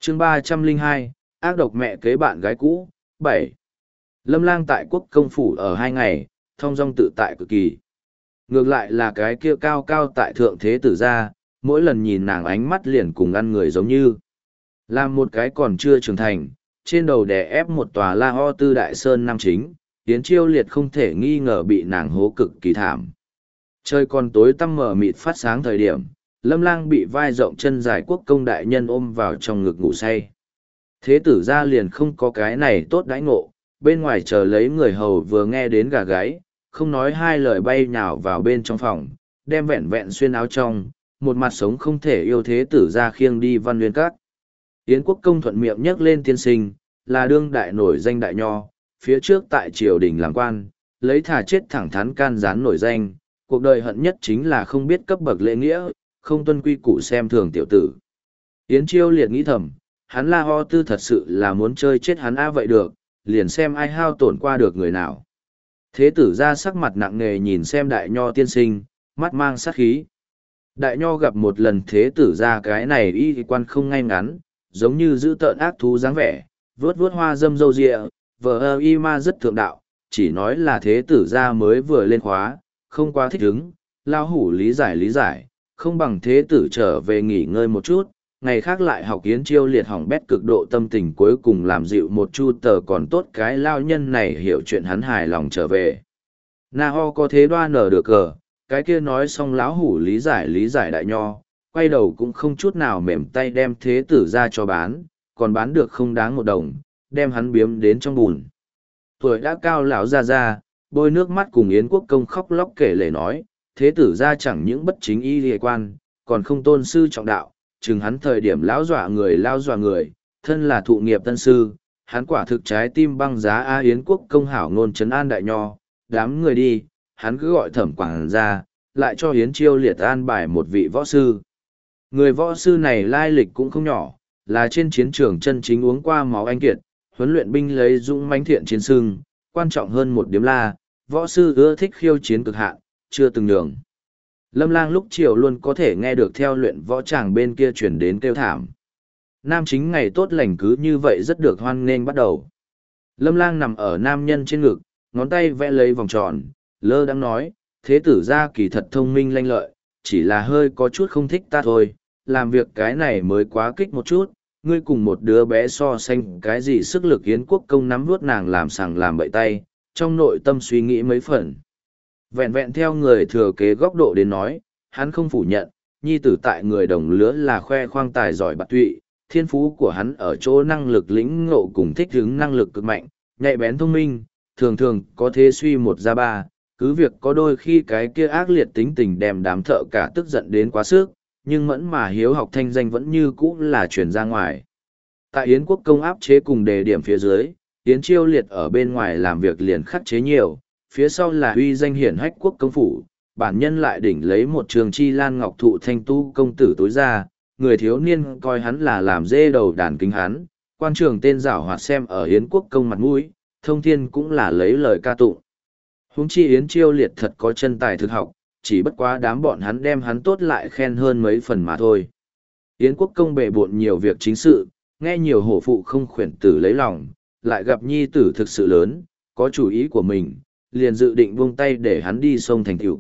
chương 302, ác độc mẹ kế bạn gái cũ, 7. Lâm Lang tại quốc công phủ ở 2 ngày, thong dong tự tại cực kỳ. Ngược lại là cái kia cao cao tại thượng thế tử gia, mỗi lần nhìn nàng ánh mắt liền cùng ăn người giống như. Làm một cái còn chưa trưởng thành, trên đầu đè ép một tòa La Ho Tư Đại Sơn Nam Chính, Yến Chiêu Liệt không thể nghi ngờ bị nàng hố cực kỳ thảm. Trời còn tối tăm mờ mịt phát sáng thời điểm, Lâm Lang bị vai rộng chân dài quốc công đại nhân ôm vào trong ngực ngủ say. Thế tử gia liền không có cái này tốt đãi ngộ, bên ngoài chờ lấy người hầu vừa nghe đến gà gáy, không nói hai lời bay nhào vào bên trong phòng, đem vẹn vẹn xuyên áo trong, một mặt sống không thể yêu thế tử gia khiêng đi Văn Nguyên Các. Yến quốc công thuận miệng nhắc lên tiên sinh, là đương đại nổi danh đại nho, phía trước tại triều đình làm quan, lấy thà chết thẳng thắn can gián nổi danh, cuộc đời hận nhất chính là không biết cấp bậc lễ nghĩa, không tuân quy củ xem thường tiểu tử. Yến Chiêu Liệt nghĩ thầm, hắn La Ho Tư thật sự là muốn chơi chết hắn vậy được, liền xem ai hao tổn qua được người nào. Thế tử ra sắc mặt nặng nề nhìn xem đại nho tiên sinh, mắt mang sát khí. Đại nho gặp một lần thế tử ra cái này y quan không ngay ngắn, giống như giữ tợn ác thú dáng vẻ, vướt vướt hoa dâm dâu rịa, vờ y ma rất thượng đạo, chỉ nói là thế tử ra mới vừa lên khóa, không quá thích ứng, lao hủ lý giải, không bằng thế tử trở về nghỉ ngơi một chút, ngày khác lại học Yến Chiêu Liệt hỏng bét cực độ tâm tình cuối cùng làm dịu một chu tờ còn tốt cái lao nhân này hiểu chuyện hắn hài lòng trở về. Na ho có thế đoan nở được cờ, cái kia nói xong lão hủ lý giải đại nho, quay đầu cũng không chút nào mềm tay đem thế tử ra cho bán, còn bán được không đáng một đồng, đem hắn biếm đến trong bùn. Tuổi đã cao lão ra, bôi nước mắt cùng Yến quốc công khóc lóc kể lể nói, thế tử ra chẳng những bất chính y liên quan, còn không tôn sư trọng đạo, chừng hắn thời điểm lão dọa người, thân là thụ nghiệp tân sư, hắn quả thực trái tim băng giá A Yến quốc công hảo ngôn trấn an đại nho, đám người đi, hắn cứ gọi thẩm quảng ra, lại cho Yến Chiêu Liệt an bài một vị võ sư. Người võ sư này lai lịch cũng không nhỏ, là trên chiến trường chân chính uống qua máu anh kiệt, huấn luyện binh lấy dũng mãnh thiện chiến sưng, quan trọng hơn một điếm la, võ sư ưa thích khiêu chiến cực hạn, chưa từng nhường. Lâm Lang lúc chiều luôn có thể nghe được theo luyện võ tràng bên kia chuyển đến kêu thảm. Nam chính ngày tốt lành cứ như vậy rất được hoan nghênh bắt đầu. Lâm Lang nằm ở nam nhân trên ngực, ngón tay vẽ lấy vòng tròn, lơ đang nói, thế tử gia kỳ thật thông minh lanh lợi, chỉ là hơi có chút không thích ta thôi, làm việc cái này mới quá kích một chút, ngươi cùng một đứa bé so sánh cái gì sức lực Yến quốc công nắm vuốt nàng làm sằng làm bậy tay, trong nội tâm suy nghĩ mấy phần. Vẹn vẹn theo người thừa kế góc độ đến nói, hắn không phủ nhận, nhi tử tại người đồng lứa là khoe khoang tài giỏi bạc tụy, thiên phú của hắn ở chỗ năng lực lĩnh ngộ cùng thích ứng năng lực cực mạnh, nhạy bén thông minh, thường thường có thế suy một ra ba, cứ việc có đôi khi cái kia ác liệt tính tình đem đám thợ cả tức giận đến quá sức, nhưng mẫn mà hiếu học thanh danh vẫn như cũ là truyền ra ngoài. Tại Yến quốc công áp chế cùng đề điểm phía dưới, Yến Chiêu Liệt ở bên ngoài làm việc liền khắc chế nhiều, phía sau là uy danh hiển hách quốc công phủ, bản nhân lại đỉnh lấy một trường chi lan ngọc thụ thanh tu công tử tối ra, người thiếu niên coi hắn là làm dê đầu đàn kính hắn, quan trường tên giảo hoạt xem ở Yến quốc công mặt mũi, thông thiên cũng là lấy lời ca tụng. Huống chi Yến Chiêu Liệt thật có chân tài thực học, chỉ bất quá đám bọn hắn đem hắn tốt lại khen hơn mấy phần mà thôi. Yến quốc công bề bộn nhiều việc chính sự, nghe nhiều hổ phụ không khuyển tử lấy lòng, lại gặp nhi tử thực sự lớn, có chủ ý của mình, liền dự định buông tay để hắn đi sông thành tựu.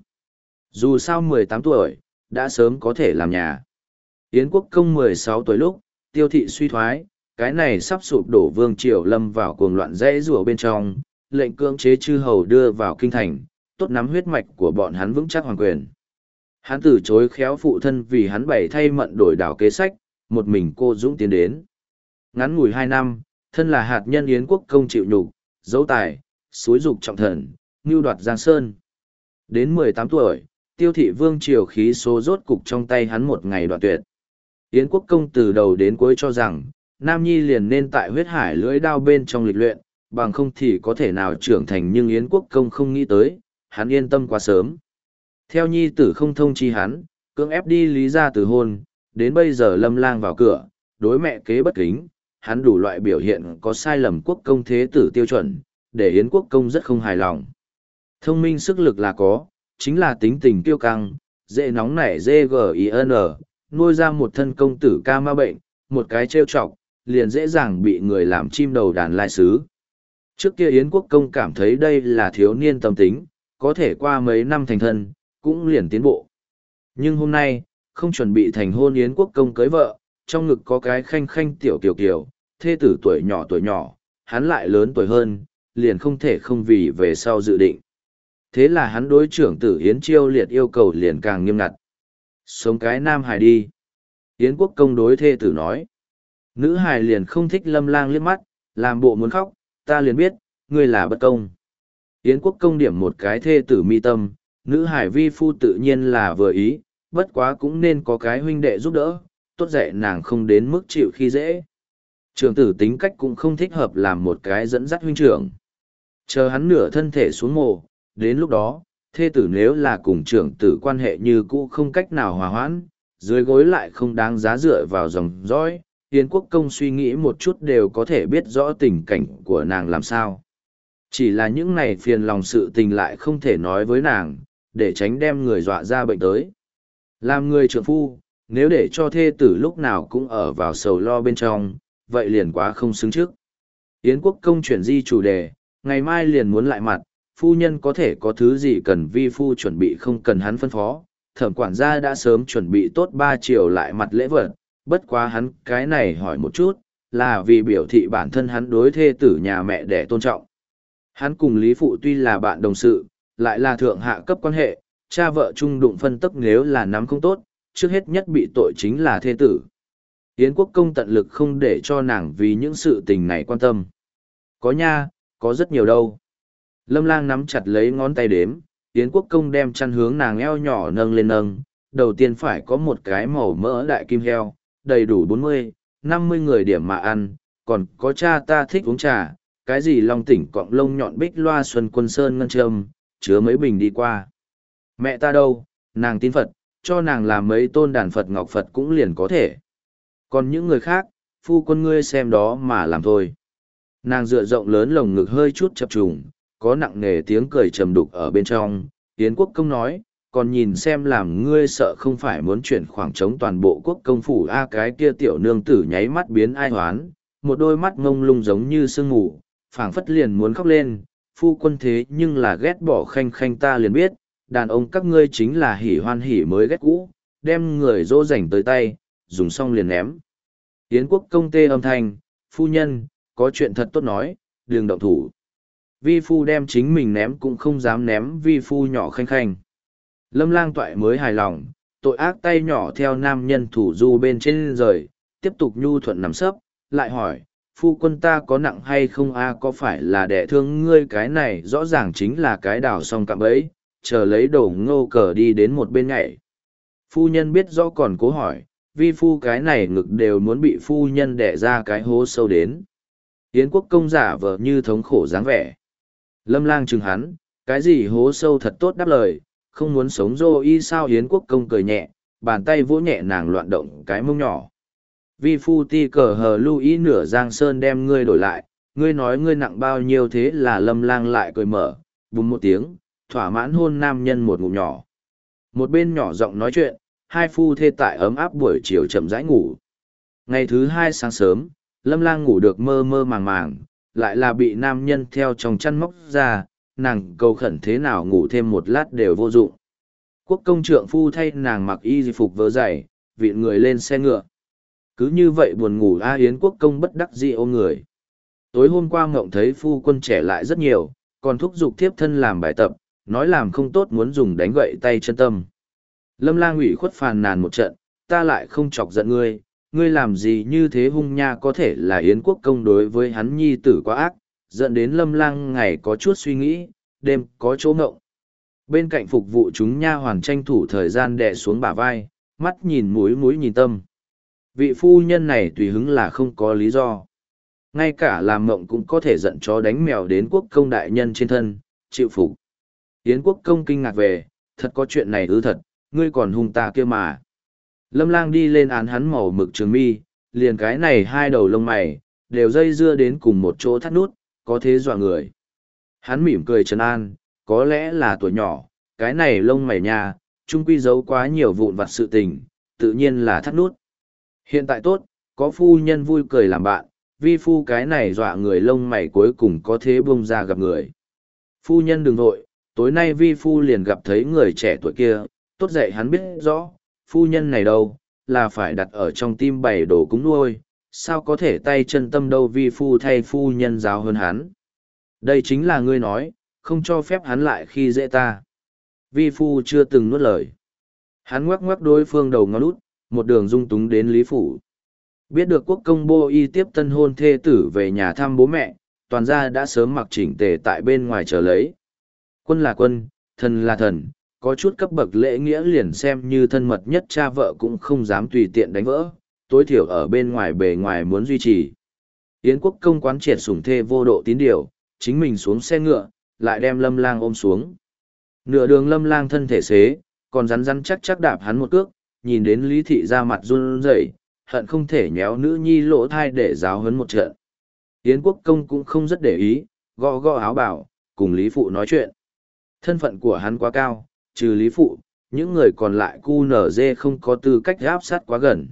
Dù sao 18 tuổi, đã sớm có thể làm nhà. Yến quốc công 16 tuổi lúc, tiêu thị suy thoái, cái này sắp sụp đổ vương triều lâm vào cuồng loạn rẽ rùa bên trong, lệnh cưỡng chế chư hầu đưa vào kinh thành, tốt nắm huyết mạch của bọn hắn vững chắc hoàng quyền. Hắn từ chối khéo phụ thân vì hắn bày thay mận đổi đảo kế sách, một mình cô dũng tiến đến. Ngắn ngủi 2 năm, thân là hạt nhân Yến quốc công chịu nhục, dấu tài, xúi dục trọng thần, mưu đoạt Giang Sơn. Đến 18 tuổi, tiêu thị vương triều khí số rốt cục trong tay hắn một ngày đoạn tuyệt. Yến quốc công từ đầu đến cuối cho rằng, Nam Nhi liền nên tại huyết hải lưỡi đao bên trong lịch luyện, bằng không thì có thể nào trưởng thành, nhưng Yến quốc công không nghĩ tới, hắn yên tâm quá sớm. Theo nhi tử không thông chi hắn, cưỡng ép đi lý ra từ hôn, đến bây giờ Lâm Lang vào cửa, đối mẹ kế bất kính, hắn đủ loại biểu hiện có sai lầm quốc công thế tử tiêu chuẩn, để Yến quốc công rất không hài lòng. Thông minh sức lực là có, chính là tính tình kiêu căng, dễ nóng nảy GGIN, nuôi ra một thân công tử ca ma bệnh, một cái trêu chọc, liền dễ dàng bị người làm chim đầu đàn lai sứ. Trước kia Yến Quốc Công cảm thấy đây là thiếu niên tâm tính, có thể qua mấy năm thành thân, cũng liền tiến bộ. Nhưng hôm nay, không chuẩn bị thành hôn Yến Quốc Công cưới vợ, trong ngực có cái khanh khanh tiểu kiều kiều, thê tử tuổi nhỏ, hắn lại lớn tuổi hơn, liền không thể không vì về sau dự định. Thế là hắn đối trưởng tử Yến Chiêu Liệt yêu cầu liền càng nghiêm ngặt. Sống cái nam hài đi. Yến Quốc Công đối thê tử nói. Nữ hài liền không thích Lâm Lang liếc mắt, làm bộ muốn khóc, ta liền biết, ngươi là bất công. Yến Quốc Công điểm một cái thê tử mi tâm, nữ hài vi phu tự nhiên là vừa ý, bất quá cũng nên có cái huynh đệ giúp đỡ, tốt dạy nàng không đến mức chịu khi dễ. Trưởng tử tính cách cũng không thích hợp làm một cái dẫn dắt huynh trưởng. Chờ hắn nửa thân thể xuống mồ, đến lúc đó, thê tử nếu là cùng trưởng tử quan hệ như cũ không cách nào hòa hoãn, dưới gối lại không đáng giá dựa vào dòng dõi, Yến Quốc Công suy nghĩ một chút đều có thể biết rõ tình cảnh của nàng làm sao. Chỉ là những này phiền lòng sự tình lại không thể nói với nàng, để tránh đem người dọa ra bệnh tới. Làm người trượng phu, nếu để cho thê tử lúc nào cũng ở vào sầu lo bên trong, vậy liền quá không xứng trước. Yến Quốc Công chuyển di chủ đề, ngày mai liền muốn lại mặt, phu nhân có thể có thứ gì cần vi phu chuẩn bị không cần hắn phân phó. Thẩm quản gia đã sớm chuẩn bị tốt 3 triệu lại mặt lễ vật, bất quá hắn cái này hỏi một chút, là vì biểu thị bản thân hắn đối thê tử nhà mẹ để tôn trọng. Hắn cùng Lý Phụ tuy là bạn đồng sự, lại là thượng hạ cấp quan hệ, cha vợ chung đụng phân tức nếu là nắm không tốt, trước hết nhất bị tội chính là thê tử. Yến Quốc Công tận lực không để cho nàng vì những sự tình này quan tâm. Có nha, có rất nhiều đâu. Lâm Lang nắm chặt lấy ngón tay đếm, Yến Quốc Công đem chăn hướng nàng eo nhỏ nâng lên nâng, đầu tiên phải có một cái màu mỡ đại kim heo, đầy đủ 40, 50 người điểm mà ăn, còn có cha ta thích uống trà, cái gì long tỉnh cọng lông nhọn bích loa xuân quân sơn ngân châm, chứa mấy bình đi qua. Mẹ ta đâu, nàng tin Phật, cho nàng làm mấy tôn đàn Phật ngọc Phật cũng liền có thể. Còn những người khác, phu quân ngươi xem đó mà làm thôi. Nàng dựa rộng lớn lồng ngực hơi chút chập trùng, có nặng nề tiếng cười trầm đục ở bên trong. Yến Quốc Công nói, còn nhìn xem làm ngươi sợ không phải muốn chuyển khoảng trống toàn bộ quốc công phủ a cái kia tiểu nương tử nháy mắt biến ai hoán, một đôi mắt ngông lung giống như sương mù, phảng phất liền muốn khóc lên, phu quân thế nhưng là ghét bỏ khanh khanh ta liền biết, đàn ông các ngươi chính là hỉ hoan hỉ mới ghét cũ, đem người dỗ dành tới tay, dùng xong liền ném. Yến Quốc Công tê âm thanh, phu nhân, có chuyện thật tốt nói, đừng động thủ. Vi phu đem chính mình ném cũng không dám ném vi phu nhỏ khanh khanh. Lâm Lang toại mới hài lòng, tội ác tay nhỏ theo nam nhân thủ du bên trên rời, tiếp tục nhu thuận nằm sấp, lại hỏi, phu quân ta có nặng hay không a có phải là đẻ thương ngươi cái này rõ ràng chính là cái đào xong cạm bẫy, chờ lấy đồ ngô cờ đi đến một bên nhảy. Phu nhân biết rõ còn cố hỏi, vi phu cái này ngực đều muốn bị phu nhân đẻ ra cái hố sâu đến. Yến Quốc Công giả vờ như thống khổ dáng vẻ. Lâm Lang chừng hắn, cái gì hố sâu thật tốt đáp lời, không muốn sống dô y sao. Yến Quốc Công cười nhẹ, bàn tay vỗ nhẹ nàng loạn động cái mông nhỏ. Vi phu ti cờ hờ lưu ý nửa giang sơn đem ngươi đổi lại, ngươi nói ngươi nặng bao nhiêu thế là Lâm Lang lại cười mở, bùng một tiếng, thỏa mãn hôn nam nhân một ngụm nhỏ. Một bên nhỏ giọng nói chuyện, hai phu thê tại ấm áp buổi chiều chậm rãi ngủ. Ngày thứ 2 sáng sớm, Lâm Lang ngủ được mơ mơ màng màng, lại là bị nam nhân theo trong chăn móc ra, nàng cầu khẩn thế nào ngủ thêm một lát đều vô dụng. Quốc công trượng phu thay nàng mặc y phục vớ dày, vịn người lên xe ngựa. Cứ như vậy buồn ngủ A Yến Quốc công bất đắc dĩ ôm người. Tối hôm qua ngộng thấy phu quân trẻ lại rất nhiều, còn thúc giục thiếp thân làm bài tập, nói làm không tốt muốn dùng đánh gậy tay chân tâm. Lâm Lang ủy khuất phàn nàn một trận, ta lại không chọc giận ngươi, ngươi làm gì như thế hung nha. Có thể là Yến Quốc công đối với hắn nhi tử quá ác, dẫn đến Lâm Lang ngày có chút suy nghĩ, đêm có chỗ ngộng. Bên cạnh phục vụ chúng nha hoàn tranh thủ thời gian đè xuống bả vai, mắt nhìn mũi mũi nhìn tâm. Vị phu nhân này tùy hứng là không có lý do. Ngay cả làm mộng cũng có thể giận chó đánh mèo đến quốc công đại nhân trên thân, chịu phục. Yến Quốc công kinh ngạc về, thật có chuyện này ư thật, ngươi còn hung ta kia mà. Lâm Lang đi lên án hắn màu mực trường mi, liền cái này hai đầu lông mày, đều dây dưa đến cùng một chỗ thắt nút, có thế dọa người. Hắn mỉm cười trấn an, có lẽ là tuổi nhỏ, cái này lông mày nha, chung quy giấu quá nhiều vụn vặt sự tình, tự nhiên là thắt nút. Hiện tại tốt, có phu nhân vui cười làm bạn, vi phu cái này dọa người lông mày cuối cùng có thế bông ra gặp người. Phu nhân đừng vội, tối nay vi phu liền gặp thấy người trẻ tuổi kia, tốt dạy hắn biết rõ, phu nhân này đâu, là phải đặt ở trong tim bày đồ cúng nuôi, sao có thể tay chân tâm đâu vi phu thay phu nhân giáo hơn hắn. Đây chính là ngươi nói, không cho phép hắn lại khi dễ ta. Vi phu chưa từng nuốt lời. Hắn ngoắc ngoắc đối phương đầu ngó lút, một đường dung túng đến Lý Phủ. Biết được quốc công Bô Y tiếp tân hôn thê tử về nhà thăm bố mẹ, toàn gia đã sớm mặc chỉnh tề tại bên ngoài chờ lấy. Quân là quân, thần là thần, có chút cấp bậc lễ nghĩa liền xem như thân mật nhất cha vợ cũng không dám tùy tiện đánh vỡ, tối thiểu ở bên ngoài bề ngoài muốn duy trì. Yến quốc công quán triệt sủng thê vô độ tín điều, chính mình xuống xe ngựa, lại đem Lâm Lang ôm xuống. Nửa đường Lâm Lang thân thể xế, còn rắn rắn chắc chắc đạp hắn một cước, nhìn đến Lý Thị ra mặt run rẩy, hận không thể nhéo nữ nhi lỗ thai để giáo huấn một trận. Yến quốc công cũng không rất để ý, gõ gõ áo bảo, cùng Lý Phụ nói chuyện. Thân phận của hắn quá cao, trừ Lý Phụ, những người còn lại cu nở dê không có tư cách áp sát quá gần.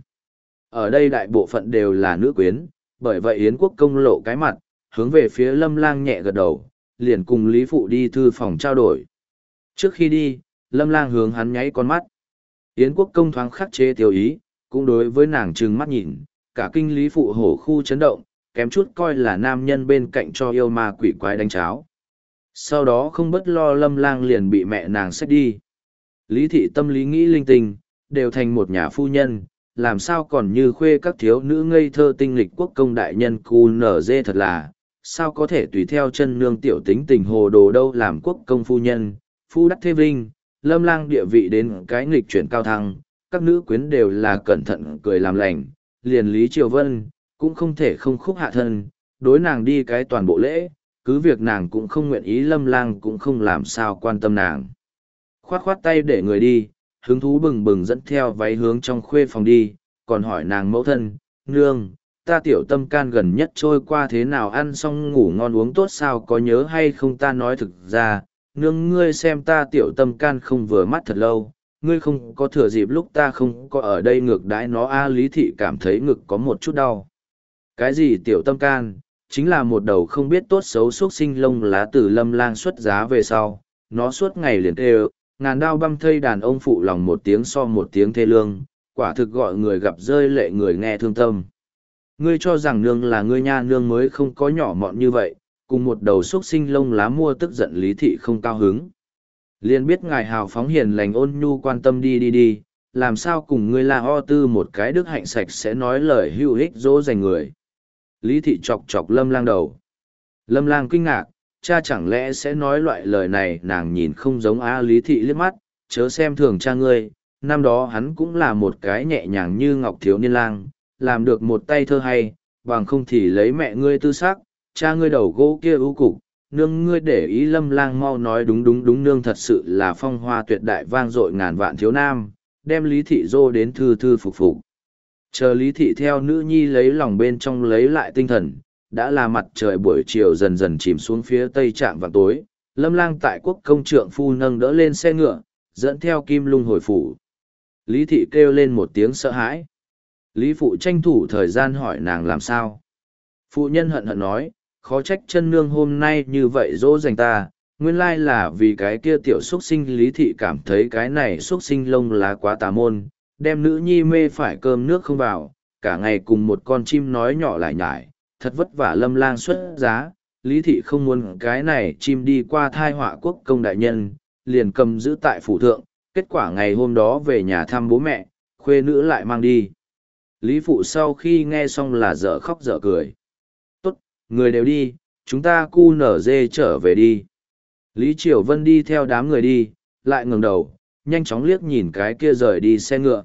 Ở đây đại bộ phận đều là nữ quyến, bởi vậy Yến quốc công lộ cái mặt, hướng về phía Lâm Lang nhẹ gật đầu, liền cùng Lý Phụ đi thư phòng trao đổi. Trước khi đi, Lâm Lang hướng hắn nháy con mắt. Yến quốc công thoáng khắc chế tiêu ý, cũng đối với nàng trừng mắt nhìn, cả kinh Lý Phụ hổ khu chấn động, kém chút coi là nam nhân bên cạnh cho yêu ma quỷ quái đánh cháo. Sau đó không bất lo Lâm Lang liền bị mẹ nàng xách đi. Lý Thị tâm lý nghĩ linh tinh, đều thành một nhà phu nhân, làm sao còn như khuê các thiếu nữ ngây thơ tinh lịch quốc công đại nhân cu nở dê thật là, sao có thể tùy theo chân nương tiểu tính tình hồ đồ đâu làm quốc công phu nhân, phu đắc thế vinh, Lâm Lang địa vị đến cái nghịch chuyển cao thăng, các nữ quyến đều là cẩn thận cười làm lành, liền Lý Triều Vân, cũng không thể không khúc hạ thân, đối nàng đi cái toàn bộ lễ, cứ việc nàng cũng không nguyện ý Lâm Lang cũng không làm sao quan tâm nàng. Khoát khoát tay để người đi, hứng thú bừng bừng dẫn theo váy hướng trong khuê phòng đi, còn hỏi nàng mẫu thân, nương, ta tiểu tâm can gần nhất trôi qua thế nào ăn xong ngủ ngon uống tốt sao có nhớ hay không ta nói thực ra, nương ngươi xem ta tiểu tâm can không vừa mắt thật lâu, ngươi không có thừa dịp lúc ta không có ở đây ngược đãi nó a Lý Thị cảm thấy ngực có một chút đau. Cái gì tiểu tâm can, chính là một đầu không biết tốt xấu xúc sinh lông lá từ Lâm Lang xuất giá về sau, nó suốt ngày liền kêu, ngàn đao băm thây đàn ông phụ lòng một tiếng so một tiếng thê lương, quả thực gọi người gặp rơi lệ người nghe thương tâm. Ngươi cho rằng nương là ngươi nha nương mới không có nhỏ mọn như vậy, cùng một đầu xúc sinh lông lá mua tức giận Lý Thị không cao hứng. Liền biết ngài hào phóng hiền lành ôn nhu quan tâm đi, làm sao cùng ngươi là ho tư một cái đức hạnh sạch sẽ nói lời hữu ích dỗ dành người. Lý Thị chọc chọc Lâm Lang đầu. Lâm Lang kinh ngạc, cha chẳng lẽ sẽ nói loại lời này nàng nhìn không giống á Lý Thị liếc mắt, chớ xem thường cha ngươi, năm đó hắn cũng là một cái nhẹ nhàng như ngọc thiếu niên lang, làm được một tay thơ hay, bằng không thì lấy mẹ ngươi tư xác, cha ngươi đầu gỗ kia ưu cục, nương ngươi để ý Lâm Lang mau nói đúng nương thật sự là phong hoa tuyệt đại vang dội ngàn vạn thiếu nam, đem Lý Thị dô đến thư phục phục. Chờ Lý Thị theo nữ nhi lấy lòng bên trong lấy lại tinh thần, đã là mặt trời buổi chiều dần dần chìm xuống phía tây trạm vào tối, Lâm Lang tại quốc công trượng phu nâng đỡ lên xe ngựa, dẫn theo Kim Lung hồi phủ. Lý Thị kêu lên một tiếng sợ hãi. Lý Phụ tranh thủ thời gian hỏi nàng làm sao. Phụ nhân hận hận nói, khó trách chân nương hôm nay như vậy dỗ dành ta, nguyên lai là vì cái kia tiểu xuất sinh. Lý Thị cảm thấy cái này xuất sinh lông lá quá tà môn, đem nữ nhi mê phải cơm nước không vào, cả ngày cùng một con chim nói nhỏ lại nhải, thật vất vả Lâm Lang xuất giá. Lý Thị không muốn cái này chim đi qua thai họa quốc công đại nhân, liền cầm giữ tại phủ thượng, kết quả ngày hôm đó về nhà thăm bố mẹ, khuê nữ lại mang đi. Lý Phụ sau khi nghe xong là dở khóc dở cười. Tốt, người đều đi, chúng ta cu nở dê trở về đi. Lý Triều Vân đi theo đám người đi, lại ngẩng đầu, nhanh chóng liếc nhìn cái kia rời đi xe ngựa.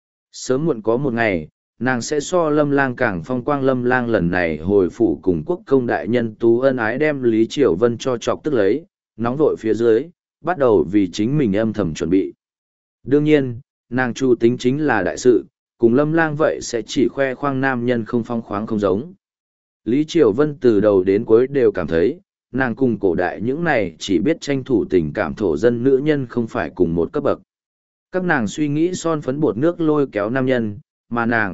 Sớm muộn có một ngày, nàng sẽ so Lâm Lang càng phong quang. Lâm Lang lần này hồi phủ cùng quốc công đại nhân tú ân ái đem Lý Triều Vân cho chọc tức lấy, nóng vội phía dưới, bắt đầu vì chính mình âm thầm chuẩn bị. Đương nhiên, nàng chu tính chính là đại sự, cùng Lâm Lang vậy sẽ chỉ khoe khoang nam nhân không phong khoáng không giống. Lý Triều Vân từ đầu đến cuối đều cảm thấy, nàng cùng cổ đại những này chỉ biết tranh thủ tình cảm thổ dân nữ nhân không phải cùng một cấp bậc. Các nàng suy nghĩ son phấn bột nước lôi kéo nam nhân, mà nàng,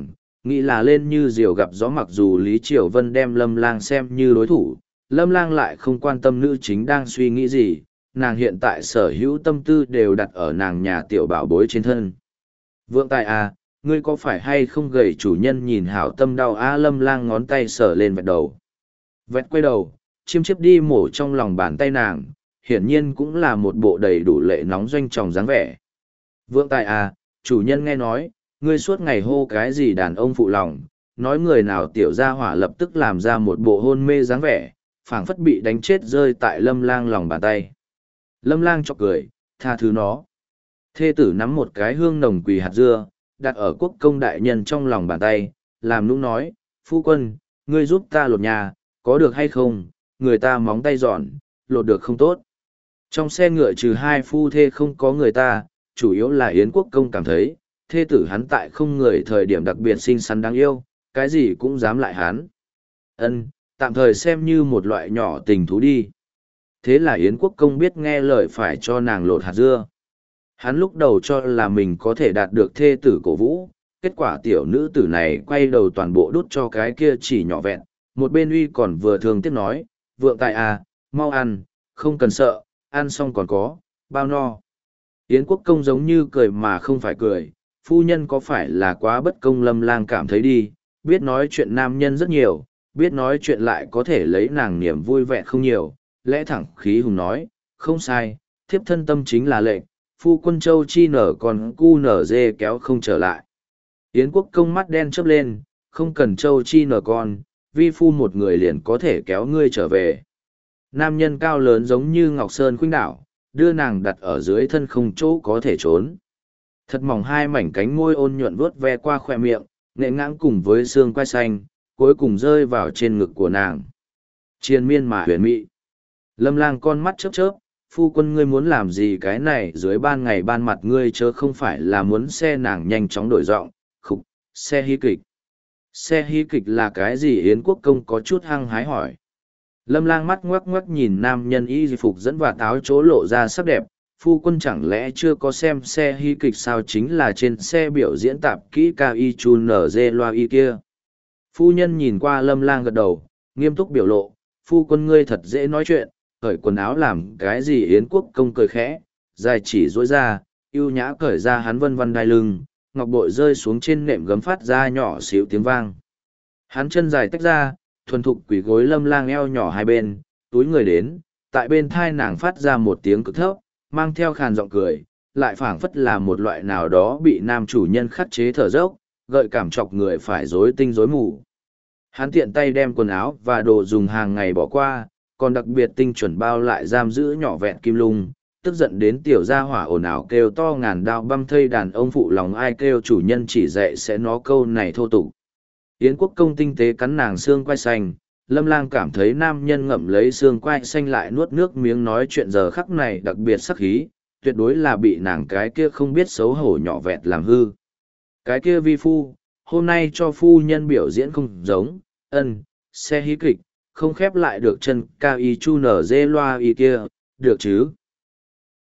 nghĩ là lên như diều gặp gió. Mặc dù Lý Triều Vân đem Lâm Lang xem như đối thủ, Lâm Lang lại không quan tâm nữ chính đang suy nghĩ gì, nàng hiện tại sở hữu tâm tư đều đặt ở nàng nhà tiểu bảo bối trên thân. Vượng Tài à, ngươi có phải hay không gầy? Chủ nhân nhìn hảo tâm đau á. Lâm Lang ngón tay sờ lên vẹt đầu. Vẹt quay đầu, chiêm chiếp đi mổ trong lòng bàn tay nàng, hiển nhiên cũng là một bộ đầy đủ lệ nóng doanh tròng dáng vẻ. Vượng Tài à, chủ nhân nghe nói, ngươi suốt ngày hô cái gì đàn ông phụ lòng, nói người nào tiểu gia hỏa lập tức làm ra một bộ hôn mê dáng vẻ, phảng phất bị đánh chết rơi tại Lâm Lang lòng bàn tay. Lâm Lang chọc cười, tha thứ nó. Thê tử nắm một cái hương nồng quỳ hạt dưa, đặt ở quốc công đại nhân trong lòng bàn tay, làm nũng nói, phu quân, ngươi giúp ta lột nhà, có được hay không, người ta móng tay giòn, lột được không tốt. Trong xe ngựa trừ hai phu thê không có người ta, chủ yếu là Yến quốc công cảm thấy, thê tử hắn tại không người thời điểm đặc biệt xinh xắn đáng yêu, cái gì cũng dám lại hắn. Ân, tạm thời xem như một loại nhỏ tình thú đi. Thế là Yến quốc công biết nghe lời phải cho nàng lột hạt dưa. Hắn lúc đầu cho là mình có thể đạt được thê tử cổ vũ, kết quả tiểu nữ tử này quay đầu toàn bộ đút cho cái kia chỉ nhỏ vẹn, một bên uy còn vừa thường tiếp nói, Vượng Tài à, mau ăn, không cần sợ, ăn xong còn có, bao no. Yến quốc công giống như cười mà không phải cười, phu nhân có phải là quá bất công? Lâm Lang cảm thấy đi, biết nói chuyện nam nhân rất nhiều, biết nói chuyện lại có thể lấy nàng niềm vui vẻ không nhiều, lẽ thẳng khí hùng nói, không sai, thiếp thân tâm chính là lệnh, phu quân châu chi nở còn cu nở dê kéo không trở lại. Yến quốc công mắt đen chớp lên, không cần châu chi nở con, vi phu một người liền có thể kéo ngươi trở về. Nam nhân cao lớn giống như Ngọc Sơn khuynh đảo, đưa nàng đặt ở dưới thân không chỗ có thể trốn. Thật mỏng hai mảnh cánh môi ôn nhuận vuốt ve qua khoe miệng, nghệ ngãng cùng với xương quai xanh, cuối cùng rơi vào trên ngực của nàng. Triền miên mà huyền mị. Lâm Lang con mắt chớp chớp, phu quân ngươi muốn làm gì? Cái này dưới ban ngày ban mặt ngươi chớ không phải là muốn xe nàng nhanh chóng đổi giọng, khục, xe hí kịch. Xe hí kịch là cái gì? Yến quốc công có chút hăng hái hỏi. Lâm Lang mắt ngoắc ngoắc nhìn nam nhân y phục dẫn và táo chỗ lộ ra sắc đẹp, phu quân chẳng lẽ chưa có xem xe hí kịch sao? Chính là trên xe biểu diễn tạp kỹ ca y chun nở dê loa y kia. Phu nhân nhìn qua Lâm Lang gật đầu, nghiêm túc biểu lộ, phu quân ngươi thật dễ nói chuyện, cởi quần áo làm cái gì? Yến quốc công cười khẽ, dài chỉ dối ra, ưu nhã cởi ra hắn vân vân đai lưng, ngọc bội rơi xuống trên nệm gấm phát ra nhỏ xíu tiếng vang. Hắn chân dài tách ra, thuần thục quỳ gối Lâm Lang eo nhỏ hai bên, túi người đến, tại bên thai nàng phát ra một tiếng cực thấp, mang theo khàn giọng cười, lại phảng phất là một loại nào đó bị nam chủ nhân khắc chế thở dốc, gợi cảm chọc người phải rối tinh rối mù. Hắn tiện tay đem quần áo và đồ dùng hàng ngày bỏ qua, còn đặc biệt tinh chuẩn bao lại giam giữ nhỏ vẹn kim lung, tức giận đến tiểu gia hỏa ồn ào kêu to ngàn đao băm thây đàn ông phụ lòng ai kêu chủ nhân chỉ dạy sẽ nó câu này thô tục. Yến quốc công tinh tế cắn nàng xương quai xanh, Lâm Lang cảm thấy nam nhân ngậm lấy xương quai xanh lại nuốt nước miếng nói chuyện giờ khắc này đặc biệt sắc khí, tuyệt đối là bị nàng cái kia không biết xấu hổ nhỏ vẹt làm hư. Cái kia vi phu, hôm nay cho phu nhân biểu diễn không giống, xe hí kịch, không khép lại được chân cao y chu nở dê loa y kia, được chứ?